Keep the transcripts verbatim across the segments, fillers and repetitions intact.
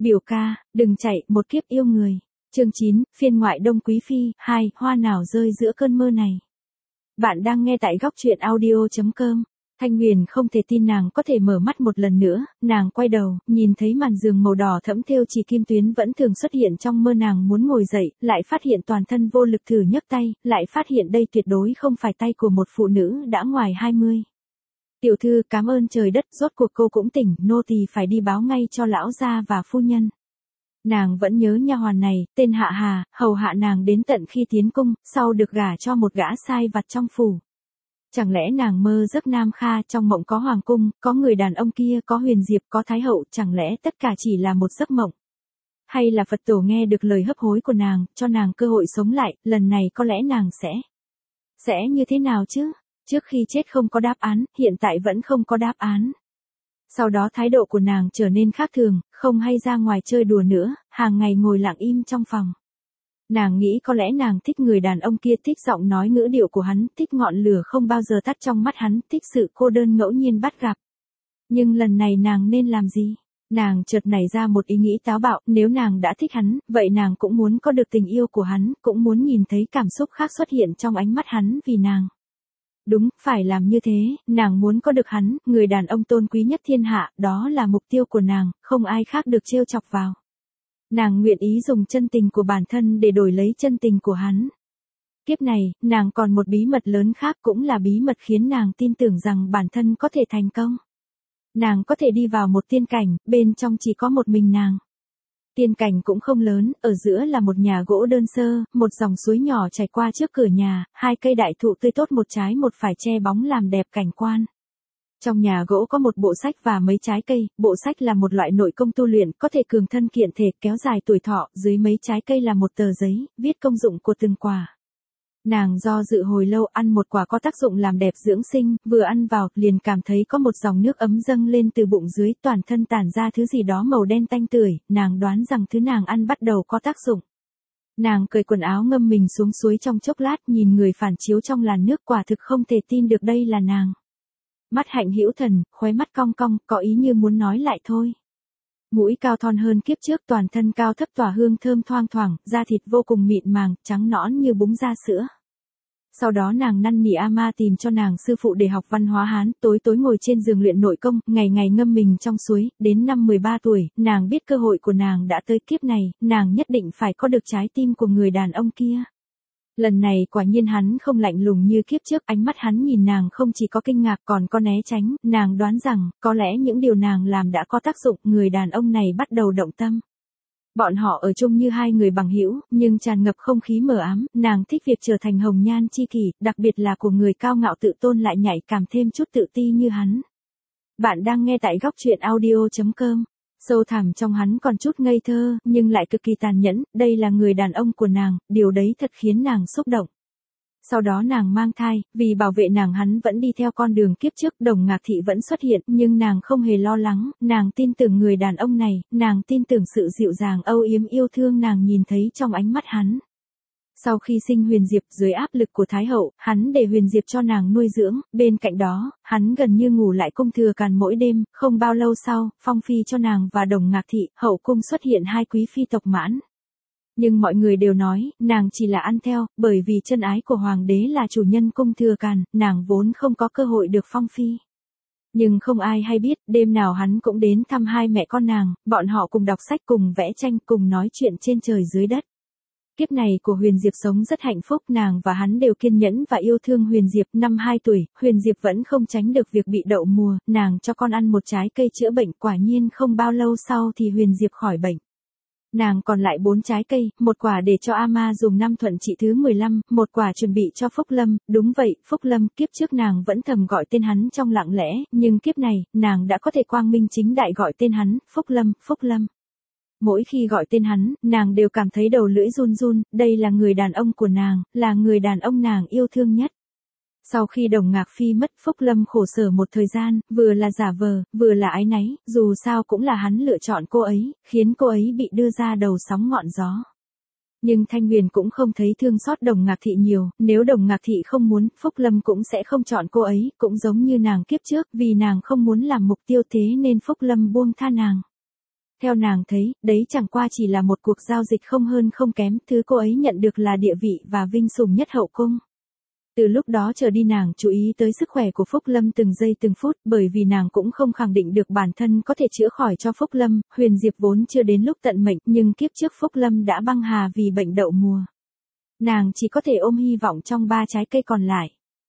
Biểu ca, đừng chạy, một kiếp yêu người. Chương chín, phiên ngoại Đông Quý Phi, hai, hoa nào rơi giữa cơn mơ này. Bạn đang nghe tại góc truyện audio chấm com. Thanh Huyền không thể tin nàng có thể mở mắt một lần nữa, nàng quay đầu, nhìn thấy màn giường màu đỏ thẫm thêu chỉ kim tuyến vẫn thường xuất hiện trong mơ, nàng muốn ngồi dậy, lại phát hiện toàn thân vô lực thử nhấc tay, lại phát hiện đây tuyệt đối không phải tay của một phụ nữ đã ngoài hai mươi. Tiểu thư, cảm ơn trời đất, rốt cuộc cô cũng tỉnh, nô tỳ phải đi báo ngay cho lão gia và phu nhân. Nàng vẫn nhớ nha hoàn này, tên Hạ Hà, hầu hạ nàng đến tận khi tiến cung, sau được gả cho một gã sai vặt trong phủ. Chẳng lẽ nàng mơ giấc Nam Kha, trong mộng có hoàng cung, có người đàn ông kia, có Huyền Diệp, có Thái hậu, chẳng lẽ tất cả chỉ là một giấc mộng? Hay là Phật tổ nghe được lời hấp hối của nàng, cho nàng cơ hội sống lại, lần này có lẽ nàng sẽ... Sẽ như thế nào chứ? Trước khi chết không có đáp án, hiện tại vẫn không có đáp án. Sau đó thái độ của nàng trở nên khác thường, không hay ra ngoài chơi đùa nữa, hàng ngày ngồi lặng im trong phòng. Nàng nghĩ có lẽ nàng thích người đàn ông kia, thích giọng nói ngữ điệu của hắn, thích ngọn lửa không bao giờ tắt trong mắt hắn, thích sự cô đơn ngẫu nhiên bắt gặp. Nhưng lần này nàng nên làm gì? Nàng chợt nảy ra một ý nghĩ táo bạo, nếu nàng đã thích hắn, vậy nàng cũng muốn có được tình yêu của hắn, cũng muốn nhìn thấy cảm xúc khác xuất hiện trong ánh mắt hắn vì nàng. Đúng, phải làm như thế, nàng muốn có được hắn, người đàn ông tôn quý nhất thiên hạ, đó là mục tiêu của nàng, không ai khác được trêu chọc vào. Nàng nguyện ý dùng chân tình của bản thân để đổi lấy chân tình của hắn. Kiếp này, nàng còn một bí mật lớn khác, cũng là bí mật khiến nàng tin tưởng rằng bản thân có thể thành công. Nàng có thể đi vào một tiên cảnh, bên trong chỉ có một mình nàng. Tiên cảnh cũng không lớn, ở giữa là một nhà gỗ đơn sơ, một dòng suối nhỏ chảy qua trước cửa nhà, hai cây đại thụ tươi tốt một trái một phải che bóng làm đẹp cảnh quan. Trong nhà gỗ có một bộ sách và mấy trái cây, bộ sách là một loại nội công tu luyện, có thể cường thân kiện thể, kéo dài tuổi thọ, dưới mấy trái cây là một tờ giấy, viết công dụng của từng quả. Nàng do dự hồi lâu, ăn một quả có tác dụng làm đẹp dưỡng sinh, vừa ăn vào, liền cảm thấy có một dòng nước ấm dâng lên từ bụng dưới, toàn thân tản ra thứ gì đó màu đen tanh tưởi, nàng đoán rằng thứ nàng ăn bắt đầu có tác dụng. Nàng cởi quần áo ngâm mình xuống suối trong chốc lát, nhìn người phản chiếu trong làn nước, quả thực không thể tin được đây là nàng. Mắt hạnh hữu thần, khóe mắt cong cong, có ý như muốn nói lại thôi. Mũi cao thon hơn kiếp trước, toàn thân cao thấp tỏa hương thơm thoang thoảng, da thịt vô cùng mịn màng, trắng nõn như búng da sữa. Sau đó nàng năn nỉ ama tìm cho nàng sư phụ để học văn hóa Hán, tối tối ngồi trên giường luyện nội công, ngày ngày ngâm mình trong suối, đến năm mười ba tuổi, nàng biết cơ hội của nàng đã tới, kiếp này, nàng nhất định phải có được trái tim của người đàn ông kia. Lần này quả nhiên hắn không lạnh lùng như kiếp trước, ánh mắt hắn nhìn nàng không chỉ có kinh ngạc còn có né tránh, nàng đoán rằng, có lẽ những điều nàng làm đã có tác dụng, người đàn ông này bắt đầu động tâm. Bọn họ ở chung như hai người bằng hữu, nhưng tràn ngập không khí mờ ám, nàng thích việc trở thành hồng nhan chi kỷ, đặc biệt là của người cao ngạo tự tôn lại nhạy cảm thêm chút tự ti như hắn. Bạn đang nghe tại góc truyện audio chấm com. Sâu thẳm trong hắn còn chút ngây thơ, nhưng lại cực kỳ tàn nhẫn, đây là người đàn ông của nàng, điều đấy thật khiến nàng xúc động. Sau đó nàng mang thai, vì bảo vệ nàng hắn vẫn đi theo con đường kiếp trước, Đồng Ngạc Thị vẫn xuất hiện, nhưng nàng không hề lo lắng, nàng tin tưởng người đàn ông này, nàng tin tưởng sự dịu dàng âu yếm yêu thương nàng nhìn thấy trong ánh mắt hắn. Sau khi sinh Huyền Diệp, dưới áp lực của Thái hậu, hắn để Huyền Diệp cho nàng nuôi dưỡng, bên cạnh đó, hắn gần như ngủ lại cung thừa càn mỗi đêm, không bao lâu sau, phong phi cho nàng và Đồng Ngạc Thị, hậu cung xuất hiện hai quý phi tộc Mãn. Nhưng mọi người đều nói, nàng chỉ là ăn theo, bởi vì chân ái của hoàng đế là chủ nhân cung thừa càn, nàng vốn không có cơ hội được phong phi. Nhưng không ai hay biết, đêm nào hắn cũng đến thăm hai mẹ con nàng, bọn họ cùng đọc sách, cùng vẽ tranh, cùng nói chuyện trên trời dưới đất. Kiếp này của Huyền Diệp sống rất hạnh phúc, nàng và hắn đều kiên nhẫn và yêu thương Huyền Diệp. Năm hai tuổi, Huyền Diệp vẫn không tránh được việc bị đậu mùa, nàng cho con ăn một trái cây chữa bệnh, quả nhiên không bao lâu sau thì Huyền Diệp khỏi bệnh. Nàng còn lại bốn trái cây, một quả để cho Ama dùng năm thuận trị thứ mười lăm, một quả chuẩn bị cho Phúc Lâm, đúng vậy, Phúc Lâm, kiếp trước nàng vẫn thầm gọi tên hắn trong lặng lẽ, nhưng kiếp này, nàng đã có thể quang minh chính đại gọi tên hắn, Phúc Lâm, Phúc Lâm. Mỗi khi gọi tên hắn, nàng đều cảm thấy đầu lưỡi run run, đây là người đàn ông của nàng, là người đàn ông nàng yêu thương nhất. Sau khi Đồng Ngạc Phi mất, Phúc Lâm khổ sở một thời gian, vừa là giả vờ, vừa là áy náy, dù sao cũng là hắn lựa chọn cô ấy, khiến cô ấy bị đưa ra đầu sóng ngọn gió. Nhưng Thanh Huyền cũng không thấy thương xót Đồng Ngạc Thị nhiều, nếu Đồng Ngạc Thị không muốn, Phúc Lâm cũng sẽ không chọn cô ấy, cũng giống như nàng kiếp trước, vì nàng không muốn làm mục tiêu thế nên Phúc Lâm buông tha nàng. Theo nàng thấy, đấy chẳng qua chỉ là một cuộc giao dịch không hơn không kém, thứ cô ấy nhận được là địa vị và vinh sủng nhất hậu cung. Từ lúc đó trở đi nàng chú ý tới sức khỏe của Phúc Lâm từng giây từng phút, bởi vì nàng cũng không khẳng định được bản thân có thể chữa khỏi cho Phúc Lâm. Huyền Diệp vốn chưa đến lúc tận mệnh, nhưng kiếp trước Phúc Lâm đã băng hà vì bệnh đậu mùa. Nàng chỉ có thể ôm hy vọng trong ba trái cây còn lại.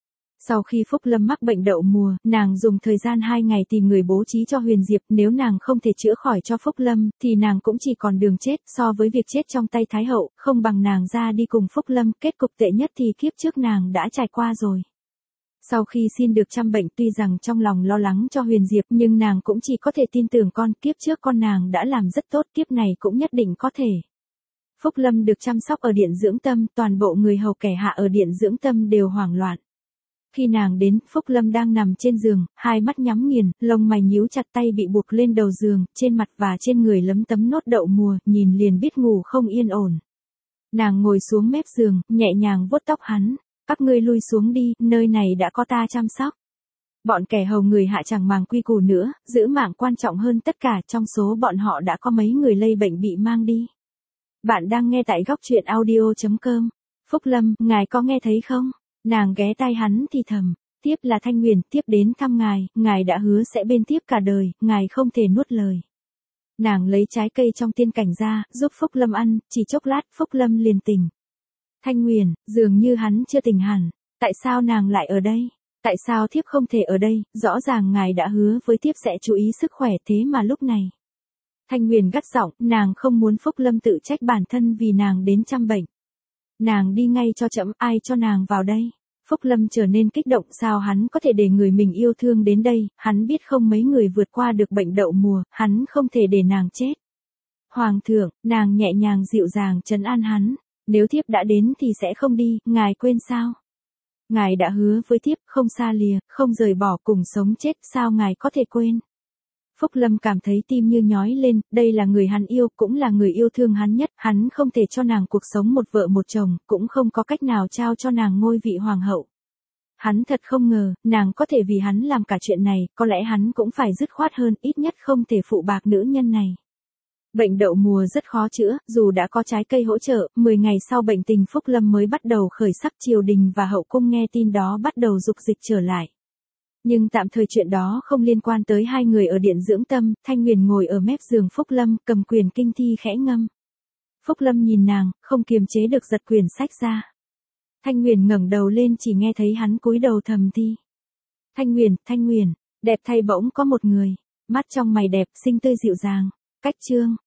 Sau khi Phúc Lâm mắc bệnh đậu mùa, nàng dùng thời gian hai ngày tìm người bố trí cho Huyền Diệp, nếu nàng không thể chữa khỏi cho Phúc Lâm, thì nàng cũng chỉ còn đường chết, so với việc chết trong tay Thái Hậu, không bằng nàng ra đi cùng Phúc Lâm, kết cục tệ nhất thì kiếp trước nàng đã trải qua rồi. Sau khi xin được chăm bệnh, tuy rằng trong lòng lo lắng cho Huyền Diệp, nhưng nàng cũng chỉ có thể tin tưởng con, kiếp trước con nàng đã làm rất tốt, kiếp này cũng nhất định có thể. Phúc Lâm được chăm sóc ở điện dưỡng tâm, toàn bộ người hầu kẻ hạ ở điện dưỡng tâm đều hoảng loạn. Khi nàng đến, Phúc Lâm đang nằm trên giường, hai mắt nhắm nghiền, lông mày nhíu chặt, tay bị buộc lên đầu giường, trên mặt và trên người lấm tấm nốt đậu mùa, nhìn liền biết ngủ không yên ổn. Nàng ngồi xuống mép giường, nhẹ nhàng vuốt tóc hắn, các ngươi lui xuống đi, nơi này đã có ta chăm sóc. Bọn kẻ hầu người hạ chẳng màng quy củ nữa, giữ mạng quan trọng hơn tất cả, trong số bọn họ đã có mấy người lây bệnh bị mang đi. Bạn đang nghe tại góc truyện audio chấm com. Phúc Lâm, ngài có nghe thấy không? Nàng ghé tai hắn thì thầm, tiếp là Thanh Nguyền, tiếp đến thăm ngài, ngài đã hứa sẽ bên tiếp cả đời, ngài không thể nuốt lời. Nàng lấy trái cây trong tiên cảnh ra, giúp Phúc Lâm ăn, chỉ chốc lát Phúc Lâm liền tỉnh. Thanh Nguyền, dường như hắn chưa tỉnh hẳn, tại sao nàng lại ở đây? Tại sao thiếp không thể ở đây, rõ ràng ngài đã hứa với thiếp sẽ chú ý sức khỏe thế mà lúc này. Thanh Nguyền gắt giọng, nàng không muốn Phúc Lâm tự trách bản thân vì nàng đến chăm bệnh. Nàng đi ngay cho chậm, ai cho nàng vào đây? Phúc Lâm trở nên kích động, sao hắn có thể để người mình yêu thương đến đây, hắn biết không mấy người vượt qua được bệnh đậu mùa, hắn không thể để nàng chết. Hoàng thượng, nàng nhẹ nhàng dịu dàng trấn an hắn, nếu thiếp đã đến thì sẽ không đi, ngài quên sao? Ngài đã hứa với thiếp, không xa lìa, không rời bỏ, cùng sống chết, sao ngài có thể quên? Phúc Lâm cảm thấy tim như nhói lên, đây là người hắn yêu, cũng là người yêu thương hắn nhất, hắn không thể cho nàng cuộc sống một vợ một chồng, cũng không có cách nào trao cho nàng ngôi vị hoàng hậu. Hắn thật không ngờ, nàng có thể vì hắn làm cả chuyện này, có lẽ hắn cũng phải dứt khoát hơn, ít nhất không thể phụ bạc nữ nhân này. Bệnh đậu mùa rất khó chữa, dù đã có trái cây hỗ trợ, mười ngày sau bệnh tình Phúc Lâm mới bắt đầu khởi sắc, triều đình và hậu cung nghe tin đó bắt đầu dục dịch trở lại. Nhưng tạm thời chuyện đó không liên quan tới hai người ở điện dưỡng tâm, Thanh Nguyền ngồi ở mép giường Phúc Lâm, cầm quyền kinh thi khẽ ngâm. Phúc Lâm nhìn nàng, không kiềm chế được giật quyển sách ra. Thanh Nguyền ngẩng đầu lên chỉ nghe thấy hắn cúi đầu thầm thi. Thanh Nguyền, Thanh Nguyền, đẹp thay bỗng có một người, mắt trong mày đẹp, xinh tươi dịu dàng. Cách chương